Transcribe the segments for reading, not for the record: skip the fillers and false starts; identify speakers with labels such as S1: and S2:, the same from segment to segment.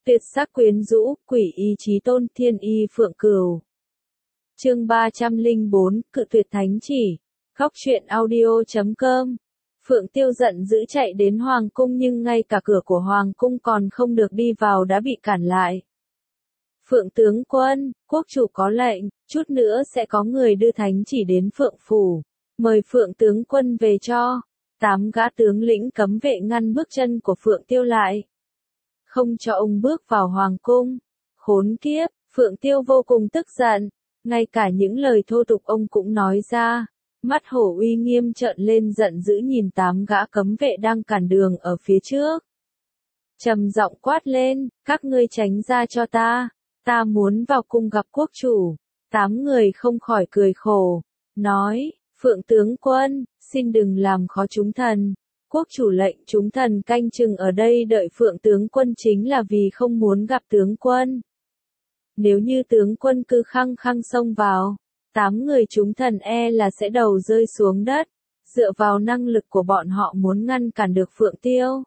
S1: Tuyệt sắc quyến rũ, quỷ y chí tôn, thiên y phượng cửu. Chương 304, cự tuyệt thánh chỉ. Khóc chuyện audio.com. Phượng Tiêu giận dữ chạy đến hoàng cung nhưng ngay cả cửa của hoàng cung còn không được đi vào đã bị cản lại. Phượng tướng quân, quốc chủ có lệnh, chút nữa sẽ có người đưa thánh chỉ đến Phượng phủ, mời Phượng tướng quân về cho. 8 gã tướng lĩnh cấm vệ ngăn bước chân của Phượng Tiêu lại, không cho ông bước vào hoàng cung. Khốn kiếp, Phượng Tiêu vô cùng tức giận, ngay cả những lời thô tục ông cũng nói ra. Mắt hổ uy nghiêm trợn lên giận dữ nhìn 8 gã cấm vệ đang cản đường ở phía trước. Trầm giọng quát lên, các ngươi tránh ra cho ta muốn vào cung gặp quốc chủ. 8 người không khỏi cười khổ, nói, Phượng tướng quân, xin đừng làm khó chúng thần. Quốc chủ lệnh chúng thần canh chừng ở đây đợi Phượng tướng quân chính là vì không muốn gặp tướng quân. Nếu như tướng quân cứ khăng khăng xông vào, 8 người chúng thần e là sẽ đầu rơi xuống đất. Dựa vào năng lực của bọn họ muốn ngăn cản được Phượng Tiêu,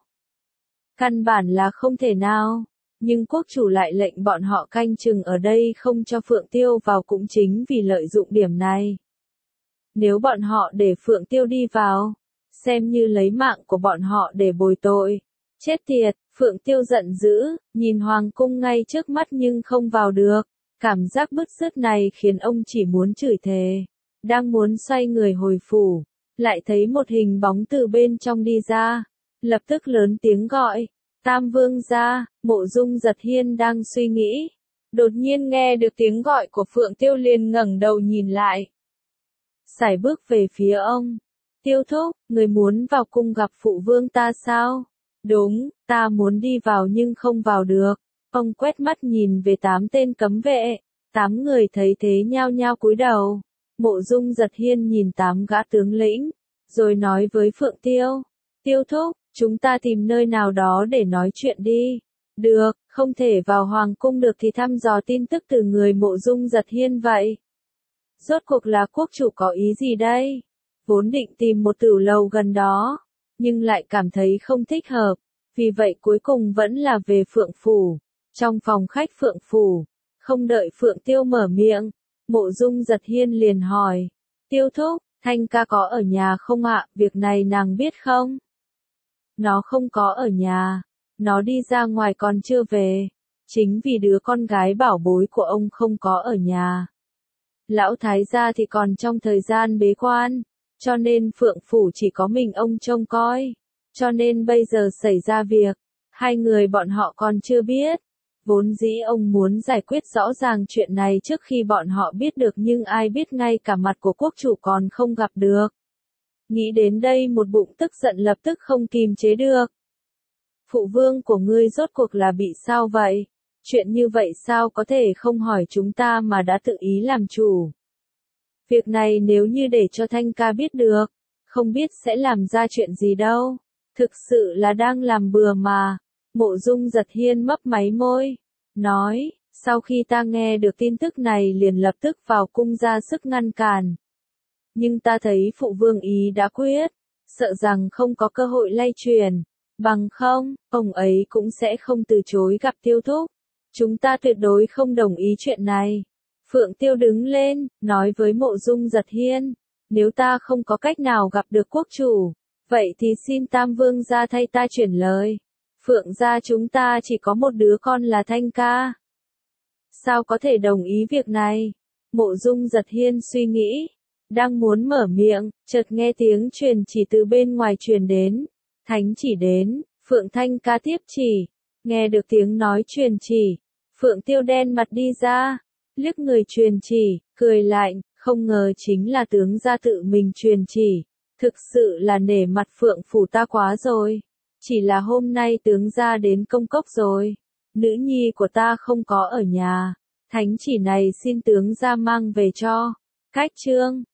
S1: căn bản là không thể nào. Nhưng quốc chủ lại lệnh bọn họ canh chừng ở đây không cho Phượng Tiêu vào cũng chính vì lợi dụng điểm này. Nếu bọn họ để Phượng Tiêu đi vào, xem như lấy mạng của bọn họ để bồi tội. Chết tiệt, Phượng Tiêu giận dữ, nhìn hoàng cung ngay trước mắt nhưng không vào được. Cảm giác bứt rứt này khiến ông chỉ muốn chửi thề. Đang muốn xoay người hồi phủ, lại thấy một hình bóng từ bên trong đi ra. Lập tức lớn tiếng gọi, Tam Vương gia. Mộ Dung Giật Hiên đang suy nghĩ, đột nhiên nghe được tiếng gọi của Phượng Tiêu liền ngẩng đầu nhìn lại. Sải bước về phía ông. Tiêu thúc, người muốn vào cung gặp phụ vương ta sao? Đúng, ta muốn đi vào nhưng không vào được. Ông quét mắt nhìn về 8 tên cấm vệ. 8 người thấy thế nhao nhao cúi đầu. Mộ Dung Giật Hiên nhìn 8 gã tướng lĩnh, rồi nói với Phượng Tiêu. Tiêu thúc, chúng ta tìm nơi nào đó để nói chuyện đi. Được, không thể vào hoàng cung được thì thăm dò tin tức từ người Mộ Dung Giật Hiên vậy. Rốt cuộc là quốc chủ có ý gì đây? Vốn định tìm một tửu lầu gần đó, nhưng lại cảm thấy không thích hợp. Vì vậy cuối cùng vẫn là về Phượng phủ. Trong phòng khách Phượng phủ, không đợi Phượng Tiêu mở miệng, Mộ Dung Giật Hiên liền hỏi. Tiêu thúc, Thanh ca có ở nhà không ạ? Việc này nàng biết không? Nó không có ở nhà. Nó đi ra ngoài còn chưa về. Chính vì đứa con gái bảo bối của ông không có ở nhà. Lão thái gia thì còn trong thời gian bế quan, cho nên Phượng phủ chỉ có mình ông trông coi. Cho nên bây giờ xảy ra việc, hai người bọn họ còn chưa biết. Vốn dĩ ông muốn giải quyết rõ ràng chuyện này trước khi bọn họ biết được nhưng ai biết ngay cả mặt của quốc chủ còn không gặp được. Nghĩ đến đây một bụng tức giận lập tức không kìm chế được. Phụ vương của ngươi rốt cuộc là bị sao vậy? Chuyện như vậy sao có thể không hỏi chúng ta mà đã tự ý làm chủ? Việc này nếu như để cho Thanh ca biết được, không biết sẽ làm ra chuyện gì đâu. Thực sự là đang làm bừa mà. Mộ Dung Giật Hiên mấp máy môi, nói, sau khi ta nghe được tin tức này liền lập tức vào cung ra sức ngăn cản. Nhưng ta thấy phụ vương ý đã quyết, sợ rằng không có cơ hội lay truyền, bằng không, ông ấy cũng sẽ không từ chối gặp Tiêu thúc. Chúng ta tuyệt đối không đồng ý chuyện này. Phượng Tiêu đứng lên, nói với Mộ Dung Giật Hiên, nếu ta không có cách nào gặp được quốc chủ, vậy thì xin Tam Vương gia thay ta chuyển lời. Phượng gia chúng ta chỉ có một đứa con là Thanh ca. Sao có thể đồng ý việc này? Mộ Dung Giật Hiên suy nghĩ, đang muốn mở miệng, chợt nghe tiếng truyền chỉ từ bên ngoài truyền đến. Thánh chỉ đến, Phượng Thanh ca tiếp chỉ. Nghe được tiếng nói truyền chỉ, Phượng Tiêu đen mặt đi ra, liếc người truyền chỉ, cười lạnh, không ngờ chính là tướng gia tự mình truyền chỉ. Thực sự là nể mặt Phượng phủ ta quá rồi. Chỉ là hôm nay tướng gia đến công cốc rồi. Nữ nhi của ta không có ở nhà. Thánh chỉ này xin tướng gia mang về cho. Cách chương